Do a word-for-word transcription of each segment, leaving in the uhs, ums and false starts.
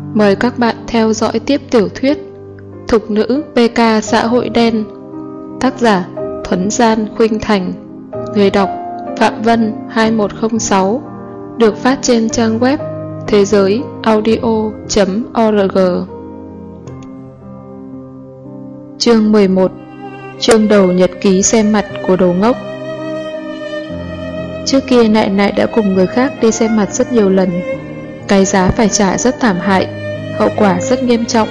Mời các bạn theo dõi tiếp tiểu thuyết Thục nữ pê ca xã hội đen. Tác giả Thuấn Gian Khuynh Thành. Người đọc Phạm Vân hai một không sáu. Được phát trên trang web thế giới audio chấm org. Chương mười một. Chương đầu nhật ký xem mặt của đồ ngốc. Trước kia Nại Nại đã cùng người khác đi xem mặt rất nhiều lần. Cái giá phải trả rất thảm hại, hậu quả rất nghiêm trọng.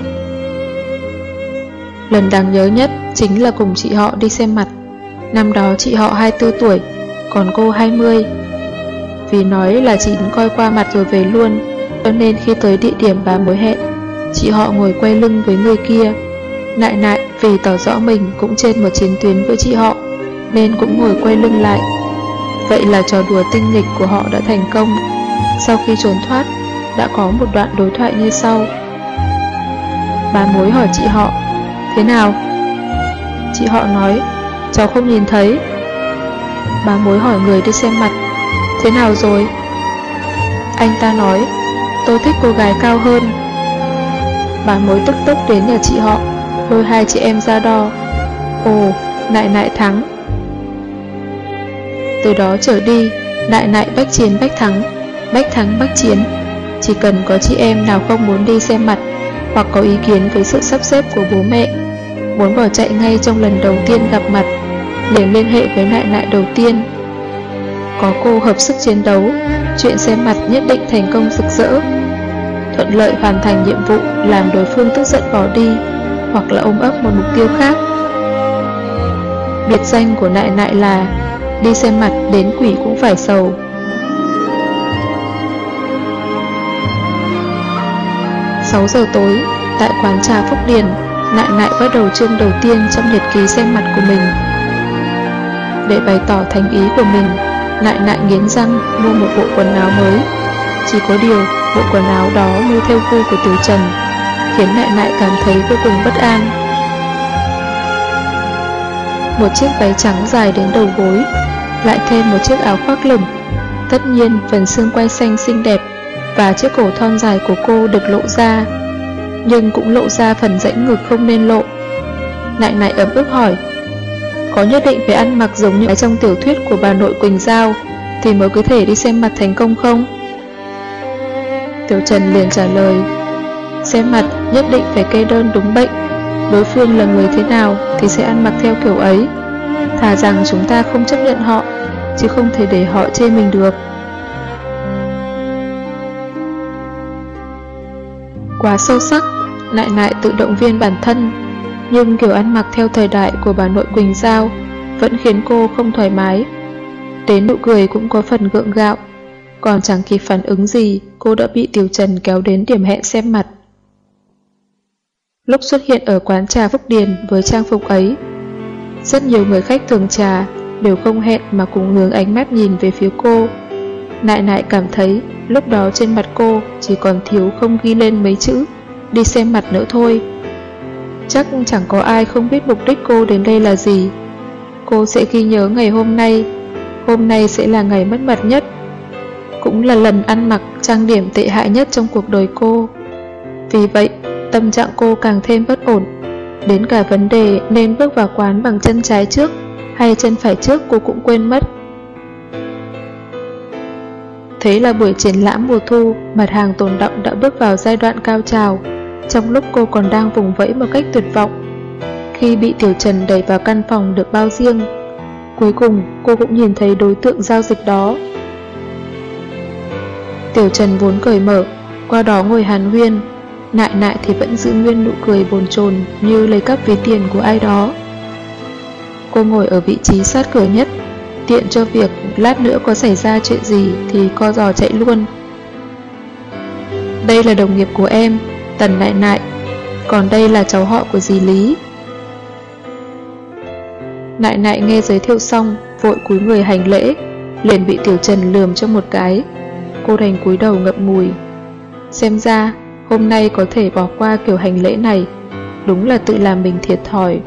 Lần đáng nhớ nhất chính là cùng chị họ đi xem mặt. Năm đó chị họ hai mươi tư tuổi, còn cô hai mươi. Vì nói là chỉ coi qua mặt rồi về luôn, cho nên khi tới địa điểm bà mối hẹn, chị họ ngồi quay lưng với người kia. Nại Nại vì tỏ rõ mình cũng trên một chiến tuyến với chị họ, nên cũng ngồi quay lưng lại. Vậy là trò đùa tinh nghịch của họ đã thành công. Sau khi trốn thoát, đã có một đoạn đối thoại như sau. Bà mối hỏi chị họ, thế nào? Chị họ nói, cháu không nhìn thấy. Bà mối hỏi người đi xem mặt, thế nào rồi? Anh ta nói, tôi thích cô gái cao hơn. Bà mối tức tốc đến nhà chị họ, lôi hai chị em ra đo. Ồ, Nại Nại thắng. Từ đó trở đi, Nại Nại bách chiến bách thắng, bách thắng bách chiến. Chỉ cần có chị em nào không muốn đi xem mặt, hoặc có ý kiến với sự sắp xếp của bố mẹ, muốn bỏ chạy ngay trong lần đầu tiên gặp mặt, liền liên hệ với Nại Nại đầu tiên. Có cô hợp sức chiến đấu, chuyện xem mặt nhất định thành công rực rỡ, thuận lợi hoàn thành nhiệm vụ, làm đối phương tức giận bỏ đi, hoặc là ôm ấp một mục tiêu khác. Biệt danh của Nại Nại là đi xem mặt đến quỷ cũng phải sầu. Sáu giờ tối, tại quán trà Phúc Điền, Nại Nại bắt đầu chương đầu tiên trong nhật ký xem mặt của mình. Để bày tỏ thành ý của mình, Nại Nại nghiến răng mua một bộ quần áo mới. Chỉ có điều, bộ quần áo đó mua theo gu của Tiểu Trần, khiến Nại Nại cảm thấy vô cùng bất an. Một chiếc váy trắng dài đến đầu gối, lại thêm một chiếc áo khoác lửng. Tất nhiên phần xương quai xanh xinh đẹp và chiếc cổ thon dài của cô được lộ ra, nhưng cũng lộ ra phần rãnh ngực không nên lộ. Nại Nại ấm ức hỏi, có nhất định phải ăn mặc giống như trong tiểu thuyết của bà nội Quỳnh Giao thì mới có thể đi xem mặt thành công không? Tiểu Trần liền trả lời, xem mặt nhất định phải kê đơn đúng bệnh, đối phương là người thế nào thì sẽ ăn mặc theo kiểu ấy. Thà rằng chúng ta không chấp nhận họ, chứ không thể để họ chê mình được. Quá sâu sắc, Nại Nại tự động viên bản thân, nhưng kiểu ăn mặc theo thời đại của bà nội Quỳnh Giao vẫn khiến cô không thoải mái. Đến nụ cười cũng có phần gượng gạo. Còn chẳng kịp phản ứng gì, cô đã bị Tiểu Trần kéo đến điểm hẹn xem mặt. Lúc xuất hiện ở quán trà Phúc Điền với trang phục ấy, rất nhiều người khách thường trà đều không hẹn mà cùng hướng ánh mắt nhìn về phía cô. Nại Nại cảm thấy lúc đó trên mặt cô chỉ còn thiếu không ghi lên mấy chữ đi xem mặt nữa thôi. Chắc chẳng có ai không biết mục đích cô đến đây là gì. Cô sẽ ghi nhớ ngày hôm nay. Hôm nay sẽ là ngày mất mặt nhất, cũng là lần ăn mặc trang điểm tệ hại nhất trong cuộc đời cô. Vì vậy, tâm trạng cô càng thêm bất ổn. Đến cả vấn đề nên bước vào quán bằng chân trái trước hay chân phải trước cô cũng quên mất. Thế là buổi triển lãm mùa thu, mặt hàng tồn đọng đã bước vào giai đoạn cao trào, trong lúc cô còn đang vùng vẫy một cách tuyệt vọng. Khi bị Tiểu Trần đẩy vào căn phòng được bao riêng, cuối cùng cô cũng nhìn thấy đối tượng giao dịch đó. Tiểu Trần vốn cởi mở, qua đó ngồi hàn huyên. Nại Nại thì vẫn giữ nguyên nụ cười bồn chồn như lấy cắp ví tiền của ai đó. Cô ngồi ở vị trí sát cửa nhất, tiện cho việc lát nữa có xảy ra chuyện gì thì co giò chạy luôn. Đây là đồng nghiệp của em, Tần Nại Nại, còn đây là cháu họ của dì Lý. Nại Nại nghe giới thiệu xong, vội cúi người hành lễ, liền bị Tiểu Trần lườm cho một cái. Cô đành cúi đầu ngậm ngùi. Xem ra hôm nay có thể bỏ qua kiểu hành lễ này, đúng là tự làm mình thiệt thòi.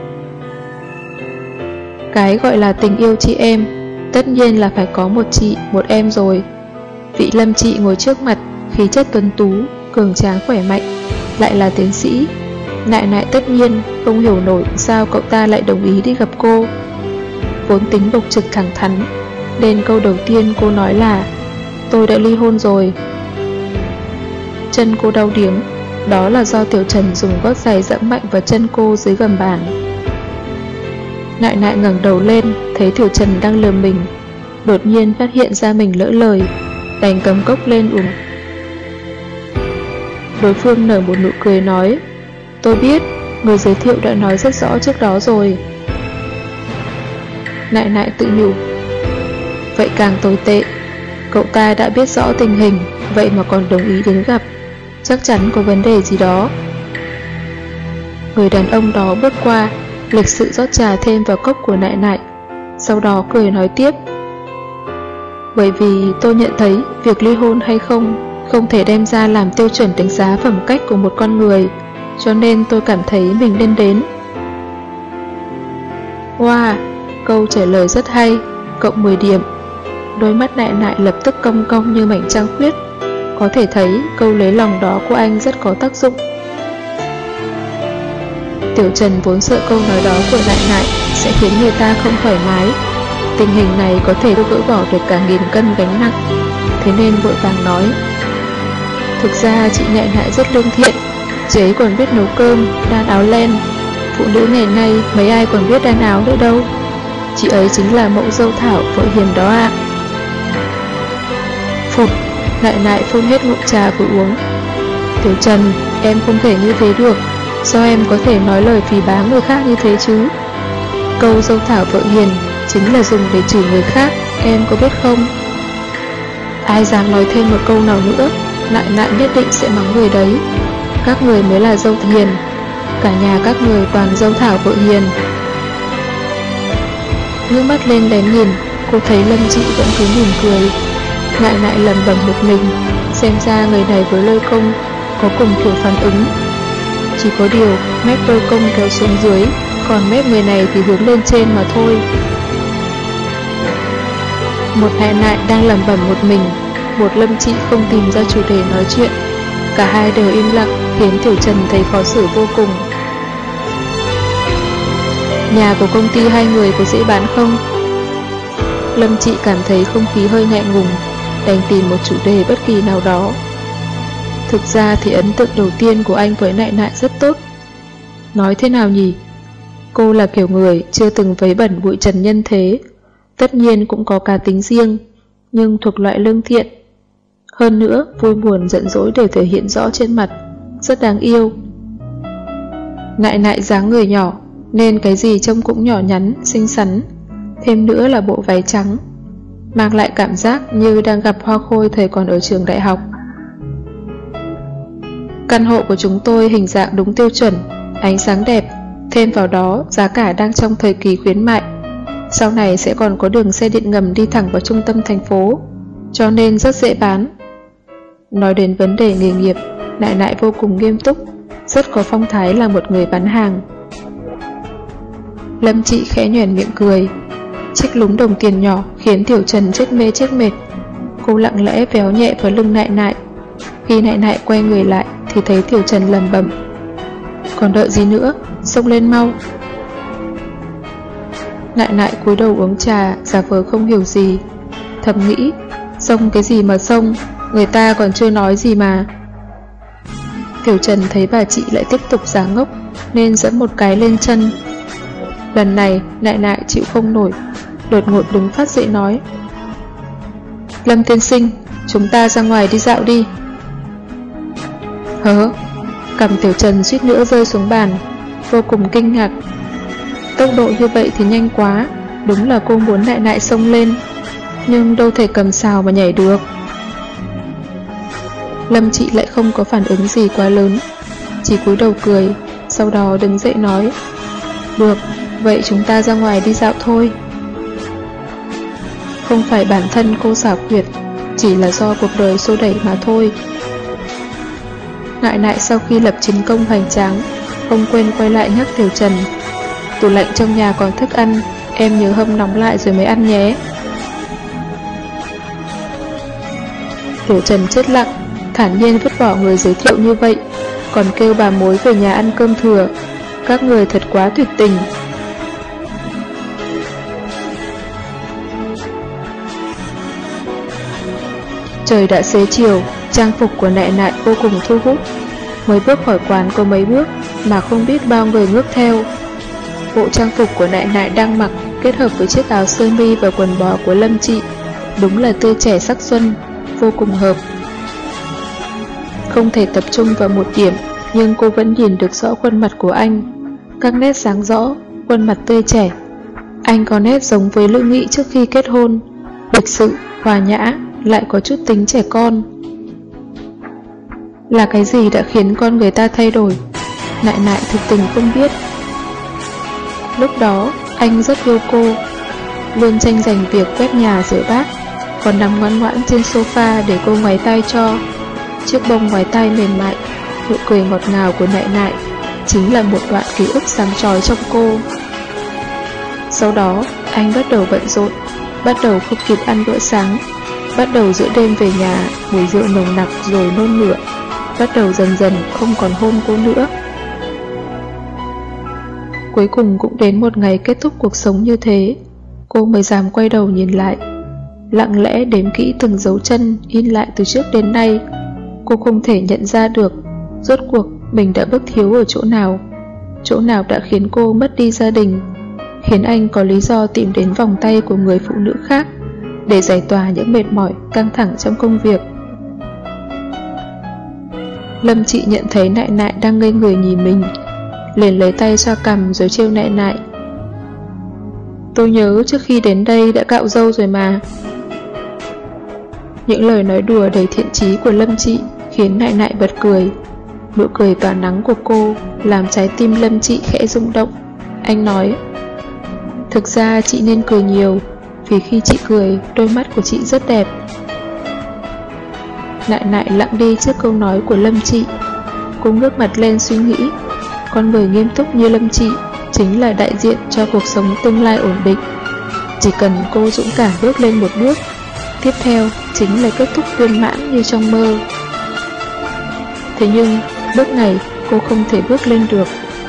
Cái gọi là tình yêu chị em, tất nhiên là phải có một chị, một em rồi. Vị Lâm chị ngồi trước mặt, khí chất tuấn tú, cường tráng khỏe mạnh, lại là tiến sĩ. Nại Nại tất nhiên không hiểu nổi sao cậu ta lại đồng ý đi gặp cô. Vốn tính bộc trực thẳng thắn, nên câu đầu tiên cô nói là tôi đã ly hôn rồi. Chân cô đau điếng, đó là do Tiểu Trần dùng gót giày dẫm mạnh vào chân cô dưới gầm bàn. Nại Nại ngẩng đầu lên, thấy Tiểu Trần đang lườm mình, đột nhiên phát hiện ra mình lỡ lời, đành cầm cốc lên uống. Đối phương nở một nụ cười nói, tôi biết, người giới thiệu đã nói rất rõ trước đó rồi. Nại Nại tự nhủ, vậy càng tồi tệ. Cậu ta đã biết rõ tình hình, vậy mà còn đồng ý đến gặp, chắc chắn có vấn đề gì đó. Người đàn ông đó bước qua, lịch sự rót trà thêm vào cốc của Nại Nại, sau đó cười nói tiếp, bởi vì tôi nhận thấy việc ly hôn hay không không thể đem ra làm tiêu chuẩn đánh giá phẩm cách của một con người, cho nên tôi cảm thấy mình nên đến. Wow, câu trả lời rất hay, cộng mười điểm. Đôi mắt Nại Nại lập tức cong cong như mảnh trăng khuyết, có thể thấy câu lấy lòng đó của anh rất có tác dụng. Tiểu Trần vốn sợ câu nói đó của Nại Nại sẽ khiến người ta không thoải mái, tình hình này có thể gỡ bỏ được cả nghìn cân gánh nặng, thế nên vội vàng nói, thực ra chị Nại Nại rất lương thiện, chị ấy còn biết nấu cơm, đan áo len. Phụ nữ ngày nay mấy ai còn biết đan áo nữa đâu. Chị ấy chính là mẫu dâu Thảo vợ hiền đó ạ. Phụt, Nại Nại phun hết ngụm trà vừa uống. Tiểu Trần, em không thể như thế được, sao em có thể nói lời phỉ báng người khác như thế chứ? Câu dâu Thảo vợ hiền chính là dùng để chửi người khác, em có biết không? Ai dám nói thêm một câu nào nữa, Nại Nại nhất định sẽ mắng người đấy. Các người mới là dâu hiền, cả nhà các người toàn dâu Thảo vợ hiền. Ngước mắt lên lén nhìn, cô thấy Lâm Chị vẫn cứ mỉm cười. Nại Nại lẩm bẩm một mình, xem ra người này với Lôi Công có cùng kiểu phản ứng. Chỉ có điều mép Lôi Công kéo xuống dưới, còn mép người này thì hướng lên trên mà thôi. Một Nại Nại đang lẩm bẩm một mình, một Lâm Chị không tìm ra chủ đề nói chuyện. Cả hai đều im lặng, khiến Tiểu Trần thấy khó xử vô cùng. Nhà của công ty hai người có dễ bán không? Lâm Chị cảm thấy không khí hơi ngại ngùng, đành tìm một chủ đề bất kỳ nào đó. Thực ra thì ấn tượng đầu tiên của anh với Nại Nại rất tốt. Nói thế nào nhỉ? Cô là kiểu người chưa từng vấy bẩn bụi trần nhân thế, tất nhiên cũng có cá tính riêng, nhưng thuộc loại lương thiện. Hơn nữa, vui buồn giận dỗi đều thể hiện rõ trên mặt, rất đáng yêu. Nại Nại dáng người nhỏ, nên cái gì trông cũng nhỏ nhắn, xinh xắn. Thêm nữa là bộ váy trắng, mang lại cảm giác như đang gặp Hoa Khôi thời còn ở trường đại học. Căn hộ của chúng tôi hình dạng đúng tiêu chuẩn, ánh sáng đẹp, thêm vào đó giá cả đang trong thời kỳ khuyến mại. Sau này sẽ còn có đường xe điện ngầm đi thẳng vào trung tâm thành phố, cho nên rất dễ bán. Nói đến vấn đề nghề nghiệp, Nại Nại vô cùng nghiêm túc, rất có phong thái là một người bán hàng. Lâm Chị khẽ nhoẻn miệng cười, trích lúng đồng tiền nhỏ khiến Tiểu Trần chết mê chết mệt. Cô lặng lẽ véo nhẹ vào lưng Nại Nại. Khi Nại Nại quay người lại thì thấy Tiểu Trần lẩm bẩm, còn đợi gì nữa, xông lên mau. Nại Nại cúi đầu uống trà, giả vờ không hiểu gì, thầm nghĩ, xông cái gì mà xông, người ta còn chưa nói gì mà. Tiểu Trần thấy bà chị lại tiếp tục giả ngốc, nên giẫm một cái lên chân. Lần này Nại Nại chịu không nổi, đột ngột đứng phát dậy nói, Lâm tiên sinh, chúng ta ra ngoài đi dạo đi. Hớ? Cằm Tiểu Trần suýt nữa rơi xuống bàn, vô cùng kinh ngạc. Tốc độ như vậy thì nhanh quá, đúng là cô muốn Nại Nại xông lên, nhưng đâu thể cầm sào mà nhảy được. Lâm Chị lại không có phản ứng gì quá lớn, chỉ cúi đầu cười, sau đó đứng dậy nói, được, vậy chúng ta ra ngoài đi dạo thôi. Không phải bản thân cô xảo quyệt, chỉ là do cuộc đời xô đẩy mà thôi. Nại Nại sau khi lập chiến công hoành tráng, không quên quay lại nhắc Tiểu Trần, tủ lạnh trong nhà còn thức ăn, em nhớ hâm nóng lại rồi mới ăn nhé. Tiểu Trần chết lặng, thản nhiên vứt bỏ người giới thiệu như vậy, còn kêu bà mối về nhà ăn cơm thừa. Các người thật quá tuyệt tình. Trời đã xế chiều, trang phục của Nại Nại vô cùng thu hút. Mới bước khỏi quán có mấy bước mà không biết bao người ngước theo. Bộ trang phục của Nại Nại đang mặc kết hợp với chiếc áo sơ mi và quần bò của Lâm Chị, đúng là tươi trẻ sắc xuân, vô cùng hợp. Không thể tập trung vào một điểm, nhưng cô vẫn nhìn được rõ khuôn mặt của anh. Các nét sáng rõ, khuôn mặt tươi trẻ. Anh có nét giống với Lữ Nghị trước khi kết hôn, lịch sự, hòa nhã, lại có chút tính trẻ con. Là cái gì đã khiến con người ta thay đổi? Nại Nại thực tình không biết. Lúc đó, anh rất yêu cô, luôn tranh giành việc quét nhà rửa bát, còn nằm ngoan ngoãn trên sofa để cô ngoáy tay cho. Chiếc bông ngoáy tay mềm mại, nụ cười ngọt ngào của Nại Nại chính là một đoạn ký ức sáng chói trong cô. Sau đó, anh bắt đầu bận rộn, bắt đầu không kịp ăn bữa sáng, bắt đầu giữa đêm về nhà, mùi rượu nồng nặc rồi nôn mửa, bắt đầu dần dần không còn hôn cô nữa. Cuối cùng cũng đến một ngày kết thúc cuộc sống như thế, cô mới dám quay đầu nhìn lại, lặng lẽ đếm kỹ từng dấu chân in lại từ trước đến nay. Cô không thể nhận ra được rốt cuộc mình đã bất thiếu ở chỗ nào, chỗ nào đã khiến cô mất đi gia đình, khiến anh có lý do tìm đến vòng tay của người phụ nữ khác để giải tỏa những mệt mỏi căng thẳng trong công việc. Lâm Chị nhận thấy Nại Nại đang ngây người nhìn mình, liền lấy tay xoa cằm rồi trêu Nại Nại. Tôi nhớ trước khi đến đây đã cạo râu rồi mà. Những lời nói đùa đầy thiện chí của Lâm Chị khiến Nại Nại bật cười. Nụ cười tỏa nắng của cô làm trái tim Lâm Chị khẽ rung động. Anh nói, thực ra chị nên cười nhiều, vì khi chị cười, đôi mắt của chị rất đẹp. Nại Nại lặng đi trước câu nói của Lâm Chị. Cô ngước mặt lên suy nghĩ, con người nghiêm túc như Lâm Chị chính là đại diện cho cuộc sống tương lai ổn định. Chỉ cần cô dũng cảm bước lên một bước, tiếp theo chính là kết thúc viên mãn như trong mơ. Thế nhưng, bước này cô không thể bước lên được.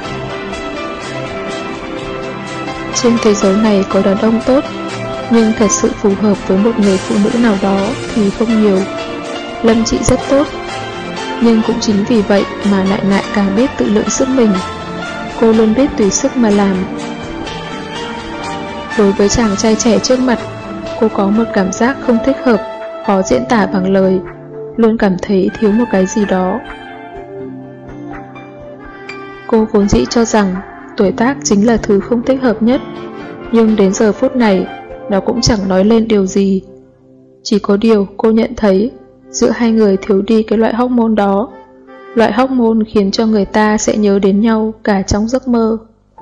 Trên thế giới này có đàn ông tốt, nhưng thật sự phù hợp với một người phụ nữ nào đó thì không nhiều. Lâm Chị rất tốt, nhưng cũng chính vì vậy mà Nại Nại càng biết tự lượng sức mình. Cô luôn biết tùy sức mà làm. Đối với chàng trai trẻ trước mặt, cô có một cảm giác không thích hợp, khó diễn tả bằng lời, luôn cảm thấy thiếu một cái gì đó. Cô vốn dĩ cho rằng tuổi tác chính là thứ không thích hợp nhất, nhưng đến giờ phút này, nó cũng chẳng nói lên điều gì. Chỉ có điều cô nhận thấy giữa hai người thiếu đi cái loại hormone đó, loại hormone khiến cho người ta sẽ nhớ đến nhau cả trong giấc mơ.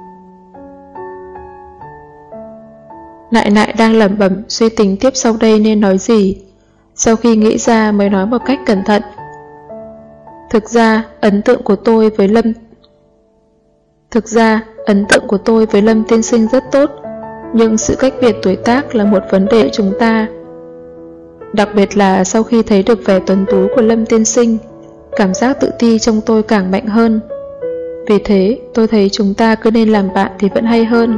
Nại Nại đang lẩm bẩm suy tính tiếp sau đây nên nói gì. Sau khi nghĩ ra mới nói một cách cẩn thận. Thực ra, ấn tượng của tôi với Lâm Thực ra, ấn tượng của tôi với Lâm tiên sinh rất tốt, nhưng sự cách biệt tuổi tác là một vấn đề của chúng ta. Đặc biệt là sau khi thấy được vẻ tuấn tú của Lâm tiên sinh, cảm giác tự ti trong tôi càng mạnh hơn. Vì thế, tôi thấy chúng ta cứ nên làm bạn thì vẫn hay hơn.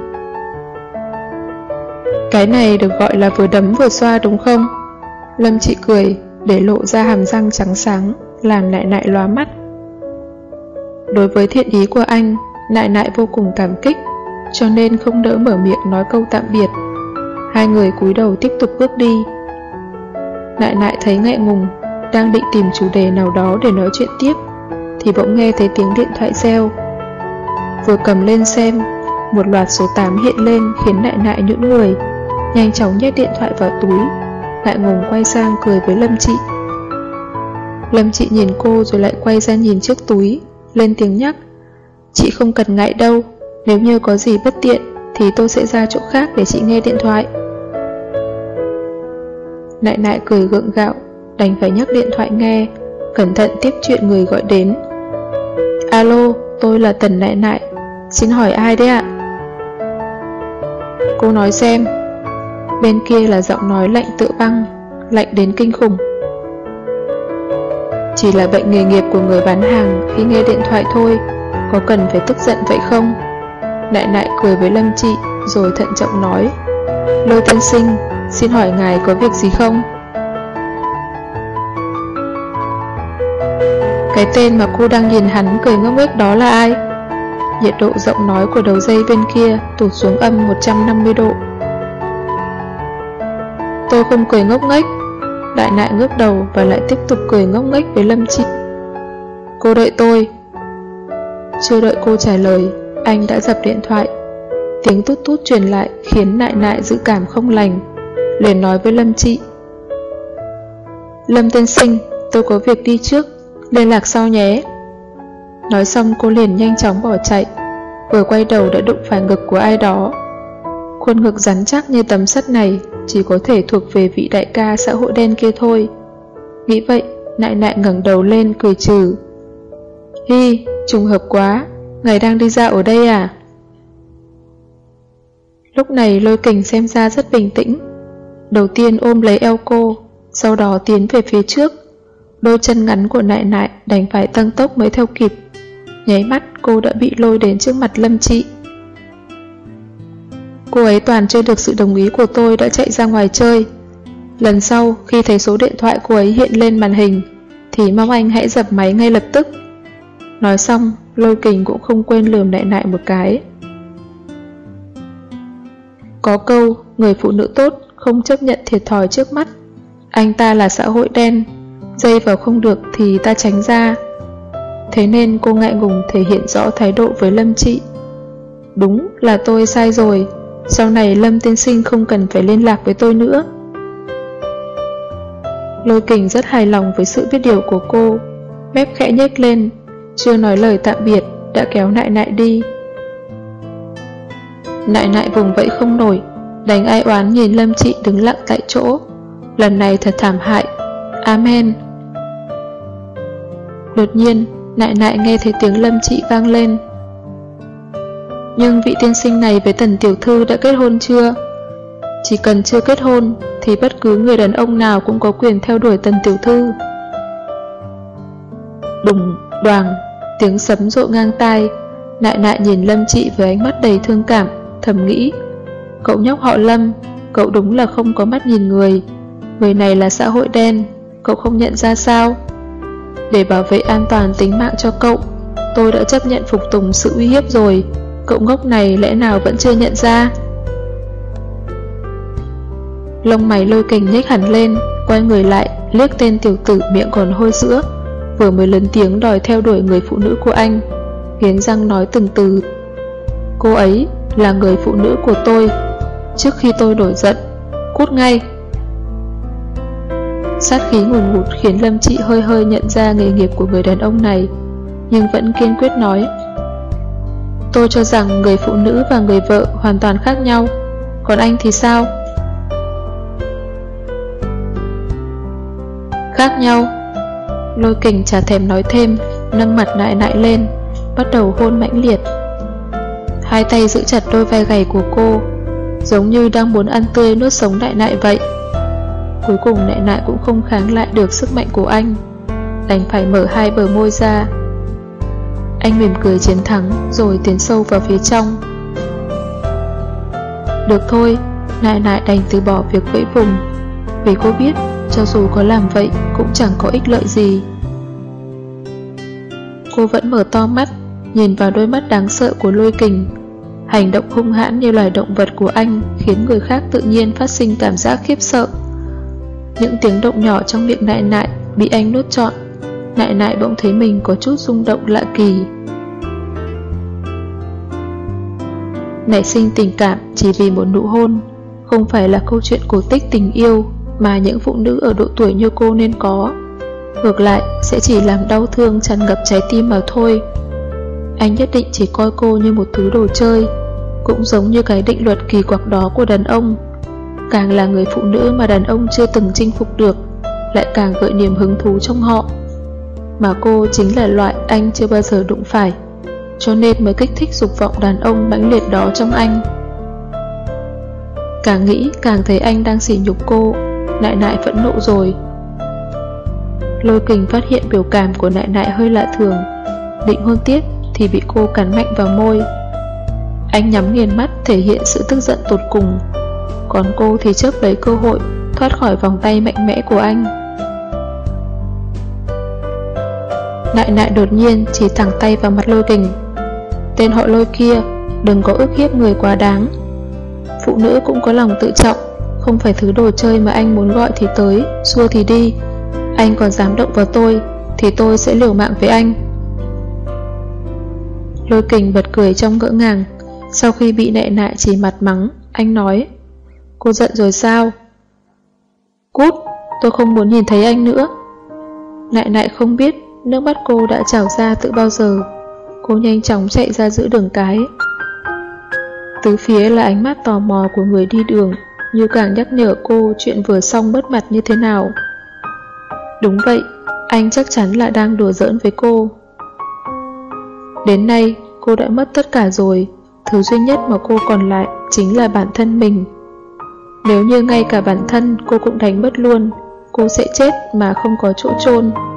Cái này được gọi là vừa đấm vừa xoa đúng không? Lâm Chị cười, để lộ ra hàm răng trắng sáng, làm Nại Nại lóa mắt. Đối với thiện ý của anh, Nại Nại vô cùng cảm kích, cho nên không đỡ mở miệng nói câu tạm biệt. Hai người cúi đầu tiếp tục bước đi. Nại Nại thấy ngại ngùng, đang định tìm chủ đề nào đó để nói chuyện tiếp, thì bỗng nghe thấy tiếng điện thoại reo. Vừa cầm lên xem, một loạt số tám hiện lên khiến Nại Nại nhũn người, nhanh chóng nhét điện thoại vào túi, ngại ngùng quay sang cười với Lâm Chị. Lâm Chị nhìn cô rồi lại quay ra nhìn chiếc túi, lên tiếng nhắc, chị không cần ngại đâu, nếu như có gì bất tiện thì tôi sẽ ra chỗ khác để chị nghe điện thoại. Nại Nại cười gượng gạo, đành phải nhấc điện thoại nghe, cẩn thận tiếp chuyện người gọi đến. Alo, tôi là Tần Nại Nại, xin hỏi ai đấy ạ? Cô nói xem. Bên kia là giọng nói lạnh tựa băng, lạnh đến kinh khủng. Chỉ là bệnh nghề nghiệp của người bán hàng khi nghe điện thoại thôi, có cần phải tức giận vậy không? Nại nại cười với Lâm Trị rồi thận trọng nói, Lôi tiên sinh, xin hỏi ngài có việc gì không? Cái tên mà cô đang nhìn hắn cười ngốc nghếch đó là ai? Nhiệt độ giọng nói của đầu dây bên kia tụt xuống âm một trăm năm mươi độ. Tôi không cười ngốc nghếch. Đại nại ngước đầu và lại tiếp tục cười ngốc nghếch với Lâm Trị. Cô đợi tôi. Chưa đợi cô trả lời, anh đã dập điện thoại. Tiếng tút tút truyền lại khiến nại nại dự cảm không lành, liền nói với Lâm Trị, Lâm tiên sinh, tôi có việc đi trước, liên lạc sau nhé. Nói xong cô liền nhanh chóng bỏ chạy, vừa quay đầu đã đụng phải ngực của ai đó. Khuôn ngực rắn chắc như tấm sắt này chỉ có thể thuộc về vị đại ca xã hội đen kia thôi. Nghĩ vậy, nại nại ngẩng đầu lên cười trừ. Hi, trùng hợp quá, ngài đang đi dạo ở đây à? Lúc này Lôi Kình xem ra rất bình tĩnh. Đầu tiên ôm lấy eo cô, sau đó tiến về phía trước. Đôi chân ngắn của nại nại đành phải tăng tốc mới theo kịp. Nháy mắt cô đã bị lôi đến trước mặt Lâm Trị. Cô ấy toàn chưa được sự đồng ý của tôi đã chạy ra ngoài chơi. Lần sau khi thấy số điện thoại cô ấy hiện lên màn hình thì mong anh hãy dập máy ngay lập tức. Nói xong, Lôi Kình cũng không quên lườm nại nại một cái. Có câu, người phụ nữ tốt không chấp nhận thiệt thòi trước mắt. Anh ta là xã hội đen, dây vào không được thì ta tránh ra. Thế nên cô ngại ngùng thể hiện rõ thái độ với Lâm Trị. Đúng là tôi sai rồi, sau này Lâm tiên sinh không cần phải liên lạc với tôi nữa. Lôi Kình rất hài lòng với sự biết điều của cô, mép khẽ nhếch lên, chưa nói lời tạm biệt đã kéo nại nại đi. Nại nại vùng vẫy không nổi, đành ai oán nhìn Lâm Trị đứng lặng tại chỗ. Lần này thật thảm hại. Amen. Đột nhiên, nại nại nghe thấy tiếng Lâm Trị vang lên. Nhưng vị tiên sinh này với Tần tiểu thư đã kết hôn chưa? Chỉ cần chưa kết hôn thì bất cứ người đàn ông nào cũng có quyền theo đuổi Tần tiểu thư. Đùng, đoàng, tiếng sấm rộ ngang tai. Nại nại nhìn Lâm Trị với ánh mắt đầy thương cảm, thầm nghĩ, cậu nhóc họ Lâm, cậu đúng là không có mắt nhìn người. Người này là xã hội đen, cậu không nhận ra sao? Để bảo vệ an toàn tính mạng cho cậu, tôi đã chấp nhận phục tùng sự uy hiếp rồi. Cậu ngốc này lẽ nào vẫn chưa nhận ra? Lông mày Lôi Kình nhếch hẳn lên, quay người lại, liếc tên tiểu tử miệng còn hôi sữa, vừa mới lớn tiếng đòi theo đuổi người phụ nữ của anh, nghiến răng nói từng từ. Cô ấy là người phụ nữ của tôi. Trước khi tôi nổi giận, cút ngay. Sát khí ngùn ngụt khiến Lâm Trị hơi hơi nhận ra nghề nghiệp của người đàn ông này, nhưng vẫn kiên quyết nói, tôi cho rằng người phụ nữ và người vợ hoàn toàn khác nhau. Còn anh thì sao? Khác nhau? Lôi Kình chả thèm nói thêm, nâng mặt nại nại lên, bắt đầu hôn mãnh liệt. Hai tay giữ chặt đôi vai gầy của cô, giống như đang muốn ăn tươi nuốt sống nại nại vậy. Cuối cùng nại nại cũng không kháng lại được sức mạnh của anh, đành phải mở hai bờ môi ra. Anh mỉm cười chiến thắng rồi tiến sâu vào phía trong. Được thôi, nại nại đành từ bỏ việc vẫy vùng, vì cô biết cho dù có làm vậy cũng chẳng có ích lợi gì. Cô vẫn mở to mắt, nhìn vào đôi mắt đáng sợ của Lôi Kình. Hành động hung hãn như loài động vật của anh khiến người khác tự nhiên phát sinh cảm giác khiếp sợ. Những tiếng động nhỏ trong miệng nại nại bị anh nuốt trọn. Nại nại bỗng thấy mình có chút rung động lạ kỳ. Nảy sinh tình cảm chỉ vì một nụ hôn không phải là câu chuyện cổ tích tình yêu mà những phụ nữ ở độ tuổi như cô nên có. Ngược lại sẽ chỉ làm đau thương tràn ngập trái tim mà thôi. Anh nhất định chỉ coi cô như một thứ đồ chơi, cũng giống như cái định luật kỳ quặc đó của đàn ông. Càng là người phụ nữ mà đàn ông chưa từng chinh phục được, lại càng gợi niềm hứng thú trong họ. Mà cô chính là loại anh chưa bao giờ đụng phải, cho nên mới kích thích dục vọng đàn ông mãnh liệt đó trong anh. Càng nghĩ càng thấy anh đang sỉ nhục cô. Nại nại phẫn nộ rồi. Lôi Kình phát hiện biểu cảm của Nại Nại hơi lạ thường, định hôn tiếp thì bị cô cắn mạnh vào môi. Anh nhắm nghiền mắt thể hiện sự tức giận tột cùng, còn cô thì chớp lấy cơ hội thoát khỏi vòng tay mạnh mẽ của anh. Nại Nại đột nhiên chỉ thẳng tay vào mặt Lôi Kình. Tên họ Lôi kia, đừng có ức hiếp người quá đáng. Phụ nữ cũng có lòng tự trọng, không phải thứ đồ chơi mà anh muốn gọi thì tới, xua thì đi. Anh còn dám động vào tôi thì tôi sẽ liều mạng với anh. Lôi Kình bật cười trong ngỡ ngàng. Sau khi bị Nại Nại chỉ mặt mắng, anh nói: Cô giận rồi sao? Cút, tôi không muốn nhìn thấy anh nữa. Nại Nại không biết nước mắt cô đã trào ra từ bao giờ. Cô nhanh chóng chạy ra giữa đường cái. Tứ phía là ánh mắt tò mò của người đi đường, như càng nhắc nhở cô chuyện vừa xong mất mặt như thế nào. Đúng vậy, anh chắc chắn là đang đùa giỡn với cô. Đến nay, cô đã mất tất cả rồi. Thứ duy nhất mà cô còn lại chính là bản thân mình. Nếu như ngay cả bản thân cô cũng đánh mất luôn, cô sẽ chết mà không có chỗ chôn.